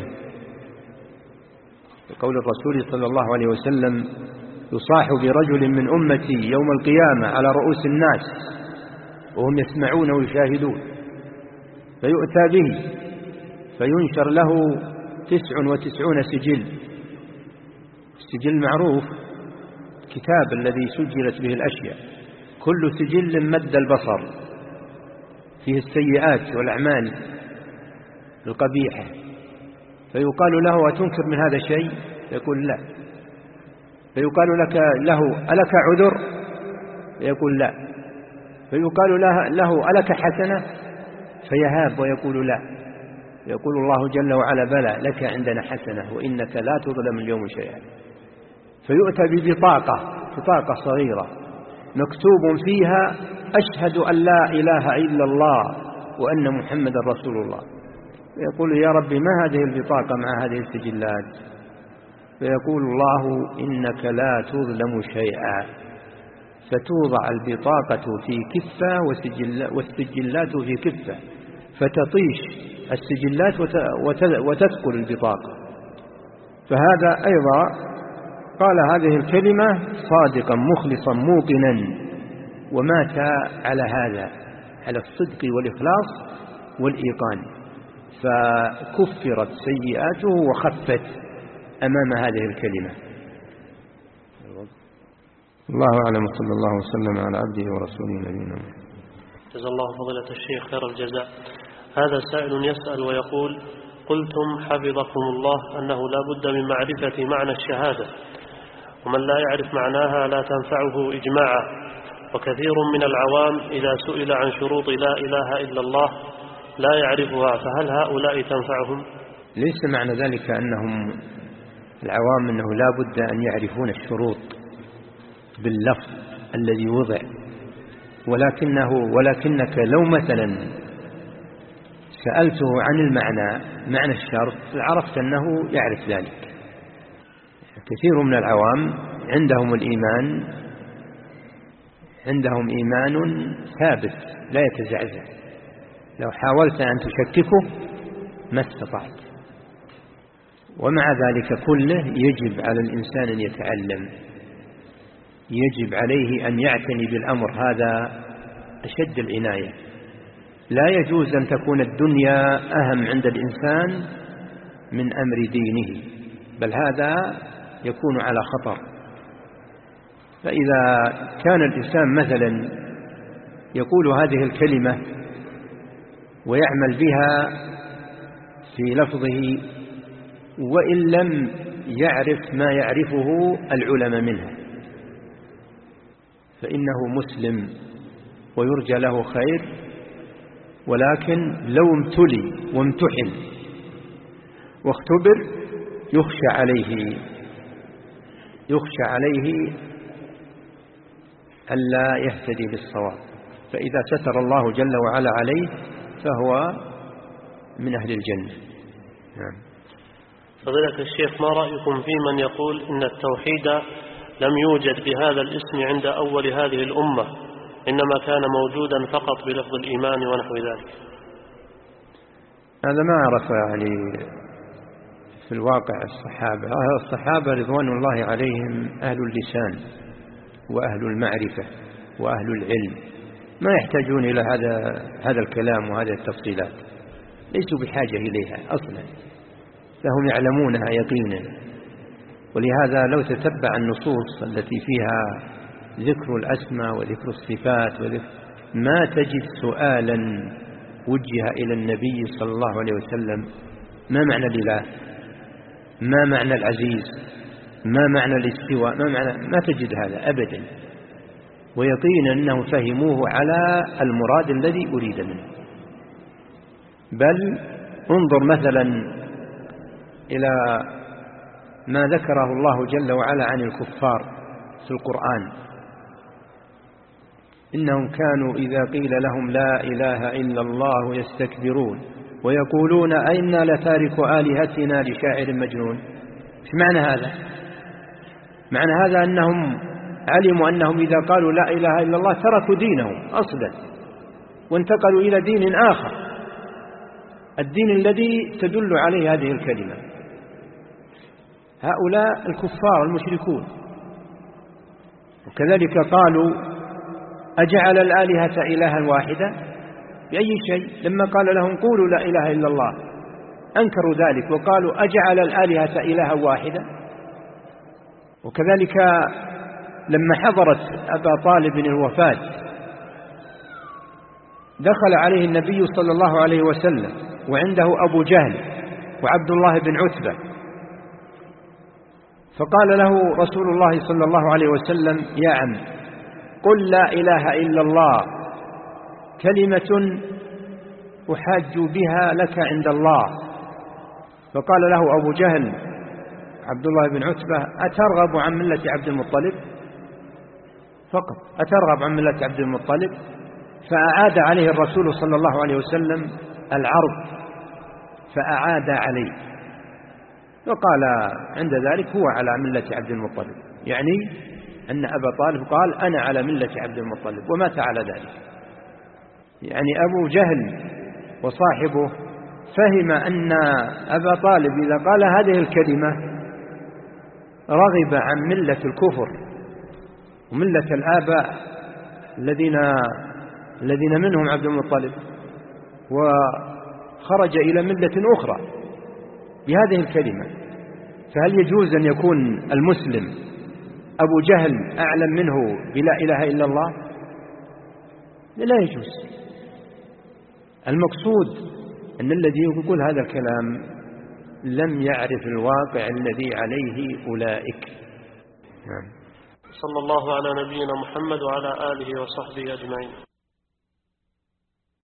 قول الرسول صلى الله عليه وسلم: يصاح برجل من أمتي يوم القيامة على رؤوس الناس وهم يسمعون ويشاهدون، فيؤتى به فينشر له تسع وتسعون سجل. السجل معروف، كتاب الذي سجلت به الأشياء، كل سجل مد البصر فيه السيئات والأعمال القبيحة، فيقال له: أتنكر من هذا الشيء؟ يقول: لا. فيقال لك له: ألك عذر؟ يقول: لا. فيقال له: ألك حسنة؟ فيهاب ويقول: لا. يقول الله جل وعلا: بلى، لك عندنا حسنة وإنك لا تظلم اليوم شيئا. فيؤتى ببطاقة، بطاقة صغيرة مكتوب فيها: أشهد أن لا إله إلا الله وأن محمد رسول الله. فيقول: يا رب، ما هذه البطاقة مع هذه السجلات؟ فيقول الله: إنك لا تظلم شيئا. فتوضع البطاقة في كفة والسجلات في كفة، فتطيش السجلات وتثقل البطاقة. فهذا أيضا قال هذه الكلمة صادقا مخلصا موقنا، ومات على هذا، على الصدق والإخلاص والإيقان، فكفرت سيئاته وخفت أمام هذه الكلمة. الله أعلم، صلى الله وسلم على عبده ورسوله نبينا محمد. جزا الله فضيلة الشيخ خير الجزاء. هذا سائل يسأل ويقول: قلتم حفظكم الله أنه لا بد من معرفة معنى الشهادة، ومن لا يعرف معناها لا تنفعه إجماعا، وكثير من العوام إذا سئل عن شروط لا إله إلا الله لا يعرفها، فهل هؤلاء تنفعهم؟ ليس معنى ذلك أنهم العوام أنه لا بد أن يعرفون الشروط باللفظ الذي وضع، ولكنه ولكنك لو مثلا سألته عن المعنى معنى الشرط عرفت أنه يعرف ذلك. كثير من العوام عندهم الإيمان عندهم إيمان ثابت لا يتزعزع، لو حاولت أن تشككه ما استطعت. ومع ذلك كله يجب على الإنسان أن يتعلم، يجب عليه أن يعتني بالأمر هذا أشد العناية. لا يجوز أن تكون الدنيا أهم عند الإنسان من أمر دينه، بل هذا يكون على خطر. فإذا كان الإنسان مثلا يقول هذه الكلمة ويعمل بها في لفظه وإن لم يعرف ما يعرفه العلماء منها، فإنه مسلم ويرجى له خير، ولكن لو امتلي وامتحن واختبر يخشى عليه يخشى عليه ألا يهتدي بالصواب، فإذا ستر الله جل وعلا عليه فهو من أهل الجنة. نعم. فضيلة الشيخ، ما رأيكم في من يقول إن التوحيد لم يوجد بهذا الاسم عند أول هذه الأمة، إنما كان موجودا فقط بلفظ الإيمان ونحو ذلك؟ هذا ما عرف يعني في الواقع الصحابة. الصحابة رضوان الله عليهم أهل اللسان وأهل المعرفة وأهل العلم، ما يحتاجون إلى هذا هذا الكلام وهذه التفصيلات، ليسوا بحاجة إليها أصلا، فهم يعلمونها يقينا. ولهذا لو تتبع النصوص التي فيها ذكر الأسماء وذكر الصفات وذكر ما تجد سؤالا وجه إلى النبي صلى الله عليه وسلم: ما معنى الإله؟ ما معنى العزيز؟ ما معنى الاستواء؟ ما معنى؟ ما تجد هذا أبدا، ويقين أنهم فهموه على المراد الذي أريد منه. بل انظر مثلا إلى ما ذكره الله جل وعلا عن الكفار في القرآن: إنهم كانوا إذا قيل لهم لا إله إلا الله يستكبرون ويقولون أئنا لتارك آلهتنا لشاعر مجنون. ايش معنى هذا؟ معنى هذا أنهم علموا أنهم إذا قالوا لا إله إلا الله تركوا دينهم أصلا وانتقلوا إلى دين آخر، الدين الذي تدل عليه هذه الكلمة. هؤلاء الكفار المشركون. وكذلك قالوا: أجعل الآلهة إلها واحدا؟ بأي شيء؟ لما قال لهم قولوا لا إله إلا الله أنكروا ذلك وقالوا: أجعل الآلهة إلها واحدا؟ وكذلك لما حضرت أبا طالب الوفاة دخل عليه النبي صلى الله عليه وسلم وعنده أبو جهل وعبد الله بن عتبة، فقال له رسول الله صلى الله عليه وسلم: يا عم، قل لا إله إلا الله، كلمة أحاج بها لك عند الله. فقال له أبو جهل عبد الله بن عتبة: أترغب عن ملة عبد المطلب؟ فقط أترغب عن ملة عبد المطلب؟ فأعاد عليه الرسول صلى الله عليه وسلم العرض، فأعاد عليه وقال عند ذلك: هو على ملة عبد المطلب، يعني أن أبا طالب قال: أنا على ملة عبد المطلب، ومات على ذلك. يعني أبو جهل وصاحبه فهم أن أبا طالب إذا قال هذه الكلمة رغب عن ملة الكفر وملة الآباء الذين الذين منهم عبد المطلب، وخرج إلى ملة أخرى بهذه الكلمة. فهل يجوز أن يكون المسلم أبو جهل أعلم منه بلا إله إلا الله؟ لا يجوز. المقصود أن الذي يقول هذا الكلام لم يعرف الواقع الذي عليه أولئك. صلى الله على نبينا محمد وعلى آله وصحبه أجمعين.